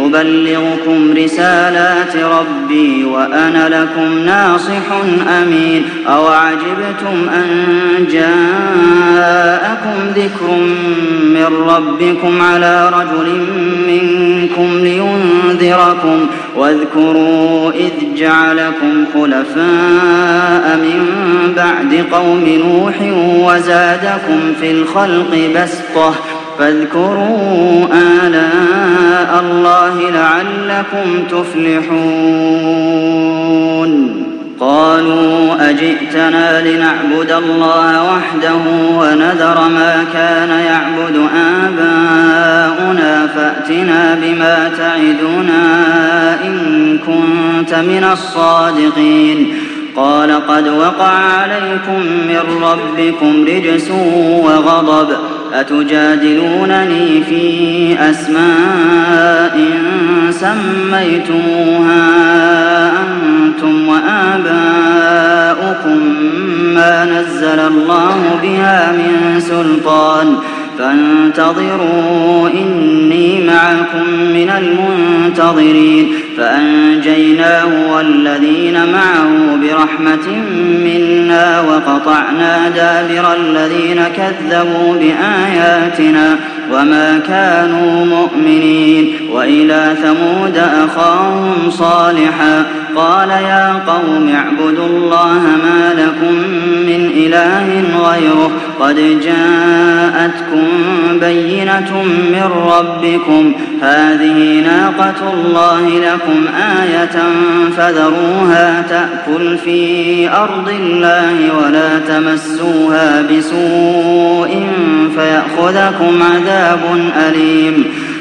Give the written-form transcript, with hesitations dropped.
أبلغكم رسالات ربي وأنا لكم ناصح أمين أوعجبتم أن جاءكم ذكر من ربكم على رجل منكم لينذركم واذكروا إذ جعلكم خلفاء من بعد قوم نوح وزادكم في الخلق بسطة فاذكروا آلاء الله لعلكم تفلحون قالوا أجئتنا لنعبد الله وحده ونذر ما كان يعبد آباؤنا فأتنا بما تعدنا إن كنت من الصادقين قال قد وقع عليكم من ربكم رجس وغضب أتجادلونني في أسماء سميتموها أنتم وآباؤكم ما نزل الله بها من سلطان فانتظروا إني معكم من المنتظرين فأنجيناه والذين معه برحمة منا وقطعنا دابر الذين كذبوا بآياتنا وما كانوا مؤمنين وإلى ثمود أخاهم صالحا قال يا قوم اعبدوا الله ما لكم من إله غيره قد جاءتكم بينة من ربكم هذه ناقة الله لكم آية فذروها تأكل في أرض الله ولا تمسوها بسوء فيأخذكم عذاب أليم